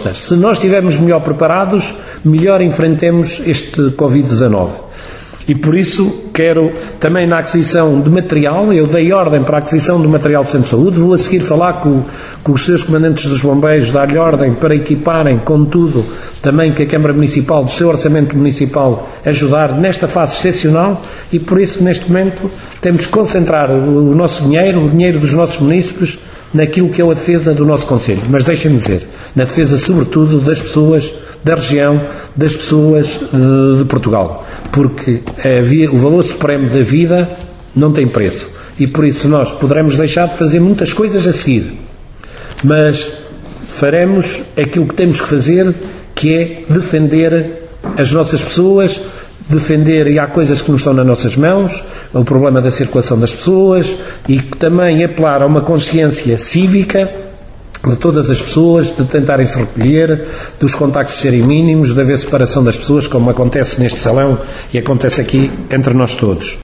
respostas. Se nós estivermos melhor preparados, melhor enfrentemos este Covid-19. E por isso quero também na aquisição de material, eu dei ordem para a aquisição de material do Centro de Saúde, vou a seguir falar com os seus comandantes dos bombeiros, dar-lhe ordem para equiparem, contudo, também que a Câmara Municipal, do seu orçamento municipal, ajudar nesta fase excepcional e por isso, neste momento, temos que concentrar o nosso dinheiro, o dinheiro dos nossos munícipes, naquilo que é a defesa do nosso Conselho. Mas deixem-me dizer, na defesa, sobretudo, das pessoas da região, das pessoas de Portugal. Porque o valor supremo da vida não tem preço. E por isso nós poderemos deixar de fazer muitas coisas a seguir. Mas faremos aquilo que temos que fazer, que é defender as nossas pessoas, defender, e há coisas que não estão nas nossas mãos, o problema da circulação das pessoas, e que também apelar a uma consciência cívica de todas as pessoas, de tentarem se recolher, dos contactos serem mínimos, de haver separação das pessoas, como acontece neste salão e acontece aqui entre nós todos.